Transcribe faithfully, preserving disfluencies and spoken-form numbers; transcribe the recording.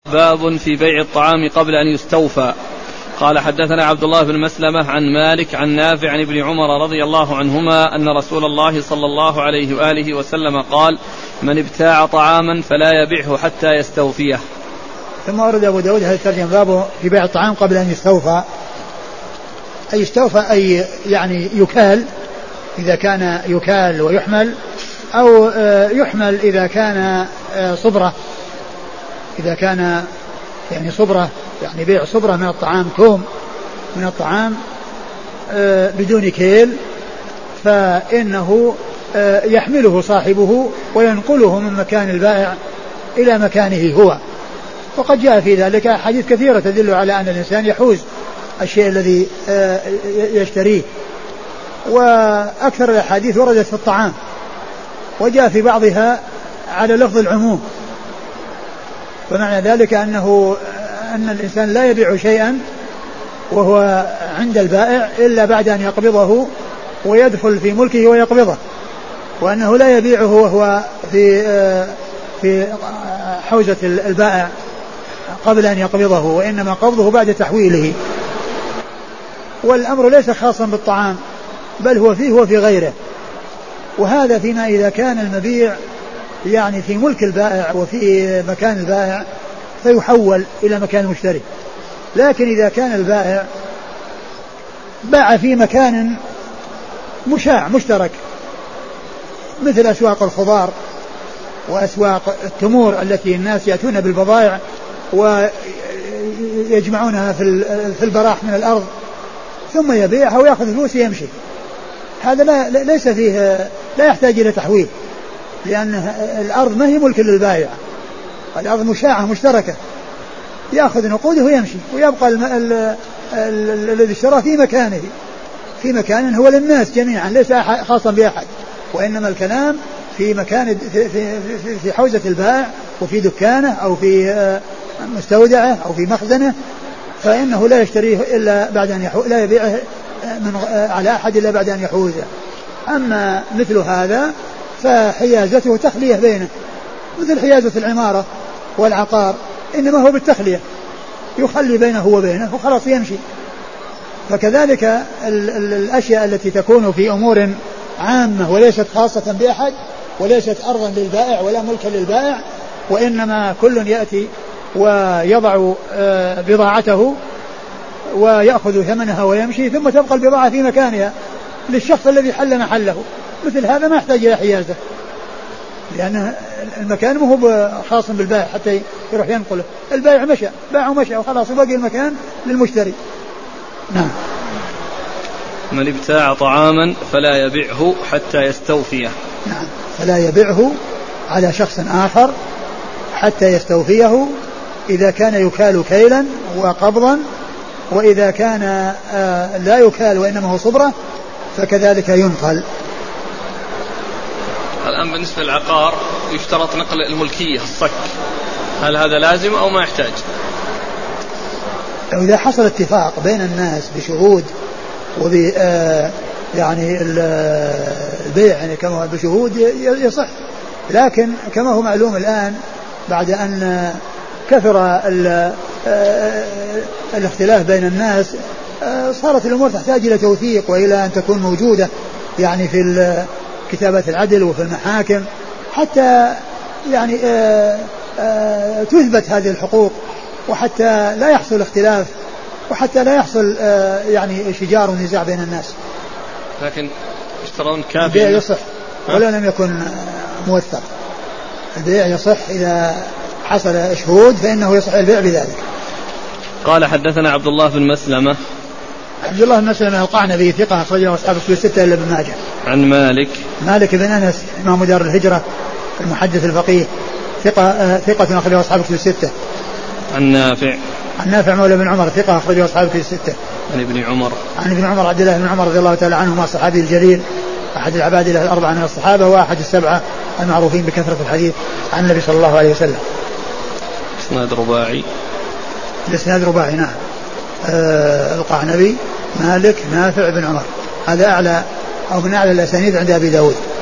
باب في بيع الطعام قبل أن يستوفى. قال حدثنا عبد الله بن مسلمة عن مالك عن نافع عن ابن عمر رضي الله عنهما أن رسول الله صلى الله عليه وآله وسلم قال: من ابتاع طعاما فلا يبيعه حتى يستوفيه. ثم ورد أبو داود هذا الترجمة باب في بيع الطعام قبل أن يستوفى، أي يستوفى أي يعني يكال إذا كان يكال ويحمل، أو يحمل إذا كان صبرة، إذا كان يعني صبرة يعني بيع صبرة من الطعام، كوم من الطعام بدون كيل، فإنه يحمله صاحبه وينقله من مكان البائع إلى مكانه هو. وقد جاء في ذلك حديث كثيرة تدل على أن الإنسان يحوز الشيء الذي يشتريه، وأكثر الأحاديث وردت في الطعام، وجاء في بعضها على لفظ العموم، ومعنى ذلك أنه أن الإنسان لا يبيع شيئا وهو عند البائع إلا بعد أن يقبضه ويدخل في ملكه ويقبضه، وأنه لا يبيعه وهو في في حوزة البائع قبل أن يقبضه، وإنما قبضه بعد تحويله. والأمر ليس خاصا بالطعام، بل هو فيه وفي غيره، وهذا فيما إذا كان المبيع يعني في ملك البائع وفي مكان البائع فيحول إلى مكان المشتري. لكن إذا كان البائع باع في مكان مشاع مشترك مثل أسواق الخضار وأسواق التمور التي الناس يأتون بالبضائع ويجمعونها في البراح من الأرض ثم يبيعها ويأخذ فلوس يمشي، هذا لا ليس فيه، لا يحتاج إلى تحويل، لأن الأرض ما هي ملك للبائع، الأرض مشاعة مشتركة، يأخذ نقوده ويمشي، ويبقى الذي اشترى في مكانه، في مكان هو للناس جميعا ليس خاصا بأحد، وإنما الكلام في مكان في, في, في, في حوزة البائع وفي دكانه أو في مستودعه أو في مخزنه، فإنه لا يشتريه إلا بعد أن يحوز، لا يبيعه من على أحد إلا بعد أن يحوزه. أما مثل هذا فحيازته تخلية بينه، مثل حيازة العمارة والعقار، إنما هو بالتخلية، يخلي بينه وبينه وخلاص يمشي. فكذلك ال ال الأشياء التي تكون في أمور عامة وليست خاصة بأحد وليست أرضا للبائع ولا ملكا للبائع، وإنما كل يأتي ويضع بضاعته ويأخذ ثمنها ويمشي، ثم تبقى البضاعة في مكانها للشخص الذي حل محله. مثل هذا ما يحتاج إلى حيازة، لأن المكان مو هو خاص بالبائع حتى يروح ينقله، البائع مشى باع ومشى وخلاص، وبقي المكان للمشتري. نعم. من ابتاع طعاما فلا يبيعه حتى يستوفيه. نعم، فلا يبيعه على شخص آخر حتى يستوفيه، إذا كان يكال كيلا وقبضا، وإذا كان آه لا يكال وإنما هو صبرة فكذلك ينقل. الآن بالنسبة للعقار يشترط نقل الملكية الصك، هل هذا لازم أو ما يحتاج؟ إذا حصل اتفاق بين الناس بشهود وب آه يعني البيع يعني كما هو بشهود يصح، لكن كما هو معلوم الآن بعد أن كثر الاختلاف بين الناس صارت الأمور تحتاج إلى توثيق وإلى أن تكون موجودة يعني في كتابة العدل وفي المحاكم حتى يعني تثبت هذه الحقوق، وحتى لا يحصل اختلاف، وحتى لا يحصل يعني شجار ونزاع بين الناس. لكن اشترون كافي البيع يصح ولو لم يكن موثق، البيع يصح إذا حصل شهود فإنه يصح البيع بذلك. قال حدثنا عبد الله بن مسلمة. عبد الله بن مسلمة القعنبي ثقة أخرجه أصحاب الكتب الستة إلا ابن ماجه. عن مالك. مالك بن أنس إمام دار الهجرة المحدث الفقيه ثقة ثقة أخرجه أصحاب الكتب الستة. عن نافع. عن نافع مولى بن عمر ثقة أخرجه أصحاب الكتب الستة. عن ابن عمر. عن ابن عمر عبد الله بن عمر رضي الله تعالى عنهما الصحابي الجليل أحد العباد له الأربعة من الصحابة وأحد السبعة المعروفين بكثرة الحديث عن النبي صلى الله عليه وسلم. إسناد رباعي. الإسناد رباعي نعم. آه القعنبي مالك نافع بن عمر، هذا أعلى أو من أعلى الأسانيد عند أبي داود.